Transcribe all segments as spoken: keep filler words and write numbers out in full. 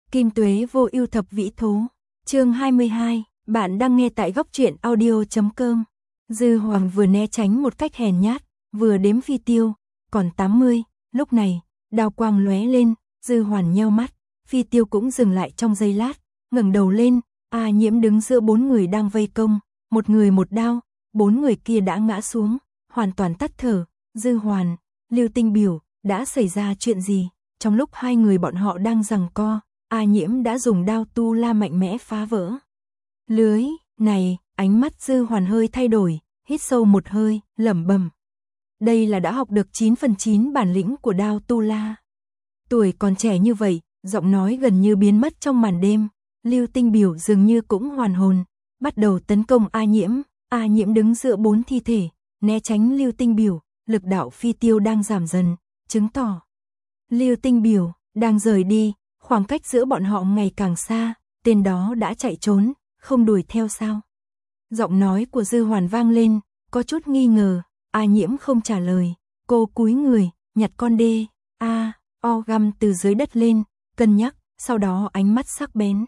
Kim Tuế vô ưu thập vĩ thố. Chương hai mươi hai, bạn đang nghe tại góc truyện audio chấm com. Dư Hoàng vừa né tránh một cách hèn nhát, vừa đếm phi tiêu, còn tám mươi, lúc này, đao quang lóe lên, Dư Hoàn nheo mắt, phi tiêu cũng dừng lại trong giây lát, ngẩng đầu lên, A Nhiễm đứng giữa bốn người đang vây công, một người một đao, bốn người kia đã ngã xuống, hoàn toàn tắt thở. Dư Hoàn, Lưu Tinh Biểu, đã xảy ra chuyện gì? Trong lúc hai người bọn họ đang giằng co, A Nhiễm đã dùng đao tu la mạnh mẽ phá vỡ lưới. Này, ánh mắt Dư Hoàn hơi thay đổi, hít sâu một hơi, lẩm bẩm. Đây là đã học được chín phần chín bản lĩnh của đao tu la. Tuổi còn trẻ như vậy, giọng nói gần như biến mất trong màn đêm. Lưu Tinh Biểu dường như cũng hoàn hồn, bắt đầu tấn công A Nhiễm. A Nhiễm đứng giữa bốn thi thể, né tránh Lưu Tinh Biểu, lực đạo phi tiêu đang giảm dần, chứng tỏ Lưu Tinh Biểu đang rời đi, khoảng cách giữa bọn họ ngày càng xa, tên đó đã chạy trốn, không đuổi theo sao? Giọng nói của Dư Hoàn vang lên, có chút nghi ngờ. A Nhiễm không trả lời, cô cúi người, nhặt con đê, A, O găm từ dưới đất lên, cân nhắc, sau đó ánh mắt sắc bén.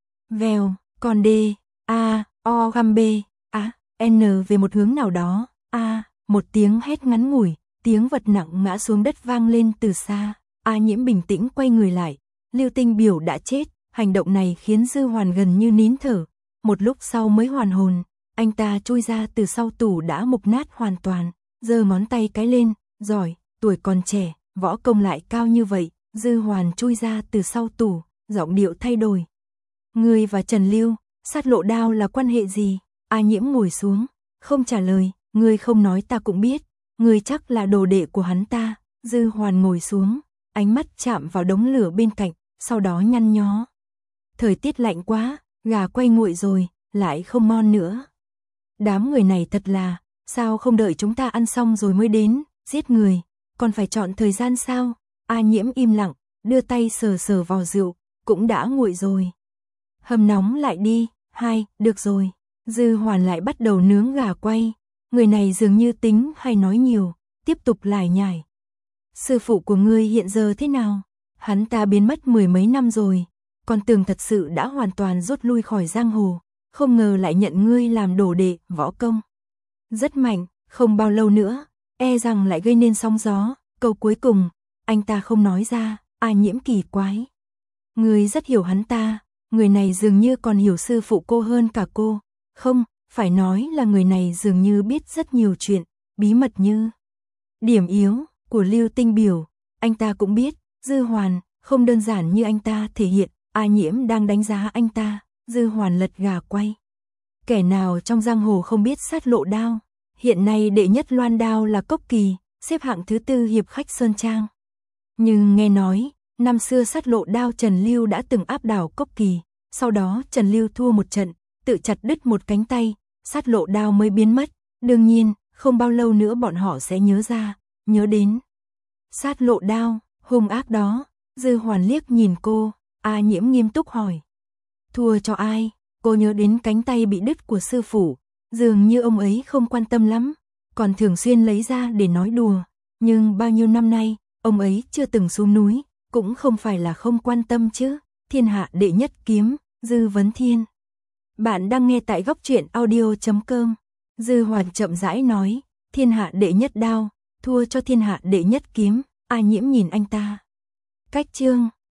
Vèo, con đê, A, O găm B, A, N về một hướng nào đó, A, một tiếng hét ngắn ngủi, tiếng vật nặng ngã xuống đất vang lên từ xa. A Nhiễm bình tĩnh quay người lại, Lưu Tinh Biểu đã chết, hành động này khiến Dư Hoàn gần như nín thở, một lúc sau mới hoàn hồn. Anh ta chui ra từ sau tủ đã mục nát hoàn toàn, giơ ngón tay cái lên, giỏi, tuổi còn trẻ, võ công lại cao như vậy. Dư Hoàn chui ra từ sau tủ, giọng điệu thay đổi. Ngươi và Trần Lưu, sát lộ đao là quan hệ gì? A Nhiễm ngồi xuống, không trả lời, ngươi không nói ta cũng biết, ngươi chắc là đồ đệ của hắn ta. Dư Hoàn ngồi xuống, ánh mắt chạm vào đống lửa bên cạnh, sau đó nhăn nhó. Thời tiết lạnh quá, gà quay nguội rồi, lại không ngon nữa. Đám người này thật là, sao không đợi chúng ta ăn xong rồi mới đến, giết người, còn phải chọn thời gian sao? A Nhiễm im lặng, đưa tay sờ sờ vò rượu, cũng đã nguội rồi. Hầm nóng lại đi, hai, được rồi. Dư Hoàn lại bắt đầu nướng gà quay, người này dường như tính hay nói nhiều, tiếp tục lải nhải. Sư phụ của ngươi hiện giờ thế nào? Hắn ta biến mất mười mấy năm rồi, còn tưởng thật sự đã hoàn toàn rút lui khỏi giang hồ. Không ngờ lại nhận ngươi làm đồ đệ, võ công rất mạnh, không bao lâu nữa, e rằng lại gây nên sóng gió. Câu cuối cùng, anh ta không nói ra. A Nhiễm kỳ quái. Ngươi rất hiểu hắn ta, người này dường như còn hiểu sư phụ cô hơn cả cô. Không, phải nói là người này dường như biết rất nhiều chuyện, bí mật như điểm yếu của Lưu Tinh Biểu, anh ta cũng biết. Dư Hoàn, không đơn giản như anh ta thể hiện. A Nhiễm đang đánh giá anh ta. Dư Hoàn lật gà quay. Kẻ nào trong giang hồ không biết sát lộ đao? Hiện nay đệ nhất loan đao là Cốc Kỳ, xếp hạng thứ tư hiệp khách Sơn Trang. Nhưng nghe nói, năm xưa sát lộ đao Trần Lưu đã từng áp đảo Cốc Kỳ, sau đó Trần Lưu thua một trận, tự chặt đứt một cánh tay, sát lộ đao mới biến mất. Đương nhiên, không bao lâu nữa bọn họ sẽ nhớ ra, nhớ đến sát lộ đao, hung ác đó. Dư Hoàn liếc nhìn cô, A Nhiễm nghiêm túc hỏi. Thua cho ai? Cô nhớ đến cánh tay bị đứt của sư phụ, dường như ông ấy không quan tâm lắm, còn thường xuyên lấy ra để nói đùa. Nhưng bao nhiêu năm nay, ông ấy chưa từng xuống núi, cũng không phải là không quan tâm chứ. Thiên hạ đệ nhất kiếm, Dư Vấn Thiên. Bạn đang nghe tại góc truyện audio chấm com. Dư Hoàn chậm rãi nói, thiên hạ đệ nhất đao, thua cho thiên hạ đệ nhất kiếm. A Nhiễm nhìn anh ta. Cách chương.